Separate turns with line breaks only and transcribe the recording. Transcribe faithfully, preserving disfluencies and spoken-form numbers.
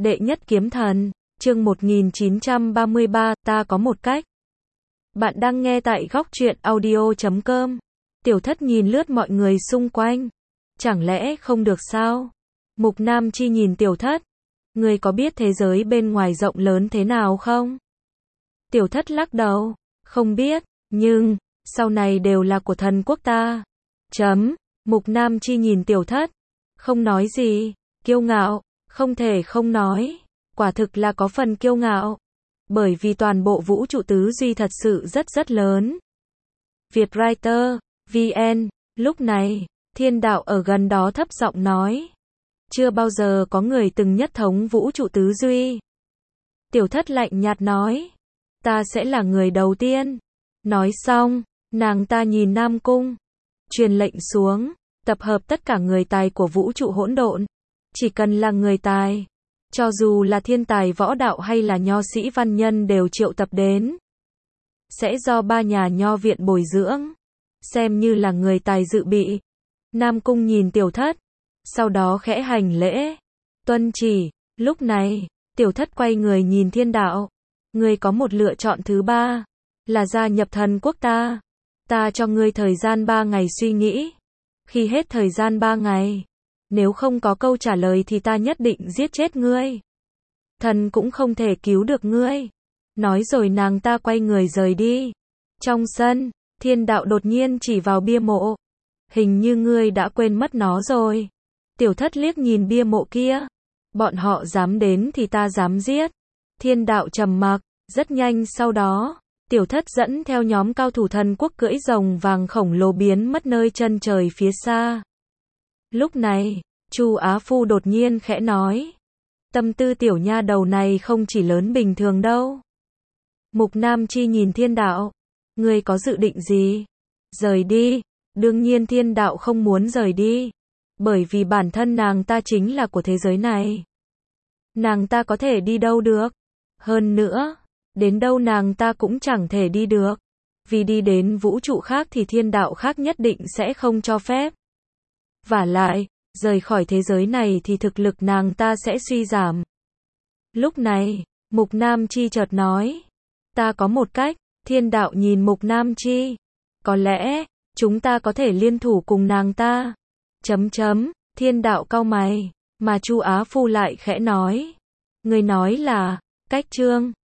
Đệ nhất kiếm thần, chương một nghìn chín trăm ba mươi ba, ta có một cách. Bạn đang nghe tại góc truyện audio chấm com. Tiểu Thất nhìn lướt mọi người xung quanh. Chẳng lẽ không được sao? Mục Nam Chi nhìn Tiểu Thất. Ngươi có biết thế giới bên ngoài rộng lớn thế nào không? Tiểu Thất lắc đầu. Không biết, nhưng, sau này đều là của thần quốc ta. Chấm. Mục Nam Chi nhìn Tiểu Thất. Không nói gì. Kiêu ngạo. Không thể không nói. Quả thực là có phần kiêu ngạo. Bởi vì toàn bộ vũ trụ tứ duy thật sự rất rất lớn. Vietwriter, vê en, lúc này, Thiên Đạo ở gần đó thấp giọng nói. Chưa bao giờ có người từng nhất thống vũ trụ tứ duy. Tiểu Thất lạnh nhạt nói. Ta sẽ là người đầu tiên. Nói xong, nàng ta nhìn Nam Cung. Truyền lệnh xuống, tập hợp tất cả người tài của vũ trụ hỗn độn. Chỉ cần là người tài. Cho dù là thiên tài võ đạo hay là nho sĩ văn nhân đều triệu tập đến. Sẽ do ba nhà nho viện bồi dưỡng. Xem như là người tài dự bị. Nam Cung nhìn Tiểu Thất. Sau đó khẽ hành lễ. Tuân chỉ. Lúc này, Tiểu Thất quay người nhìn Thiên Đạo. Ngươi có một lựa chọn thứ ba. Là gia nhập thần quốc ta. Ta cho ngươi thời gian ba ngày suy nghĩ. Khi hết thời gian ba ngày. Nếu không có câu trả lời thì ta nhất định giết chết ngươi. Thần cũng không thể cứu được ngươi. Nói rồi nàng ta quay người rời đi. Trong sân, Thiên Đạo đột nhiên chỉ vào bia mộ. Hình như ngươi đã quên mất nó rồi. Tiểu Thất liếc nhìn bia mộ kia. Bọn họ dám đến thì ta dám giết. Thiên Đạo trầm mặc. Rất nhanh sau đó, Tiểu Thất dẫn theo nhóm cao thủ thần quốc cưỡi rồng vàng khổng lồ biến mất nơi chân trời phía xa. Lúc này, Chu Á Phu đột nhiên khẽ nói. Tâm tư tiểu nha đầu này không chỉ lớn bình thường đâu. Mục Nam Chi nhìn Thiên Đạo. Ngươi có dự định gì? Rời đi. Đương nhiên Thiên Đạo không muốn rời đi. Bởi vì bản thân nàng ta chính là của thế giới này. Nàng ta có thể đi đâu được? Hơn nữa, đến đâu nàng ta cũng chẳng thể đi được. Vì đi đến vũ trụ khác thì thiên đạo khác nhất định sẽ không cho phép. Vả lại, rời khỏi thế giới này thì thực lực nàng ta sẽ suy giảm. Lúc này, Mục Nam Chi chợt nói. Ta có một cách. Thiên đạo nhìn Mục Nam Chi. Có lẽ, chúng ta có thể liên thủ cùng nàng ta. Chấm chấm, Thiên đạo cau mày. Mà Chu Á Phu lại khẽ nói. Người nói là, cách chương.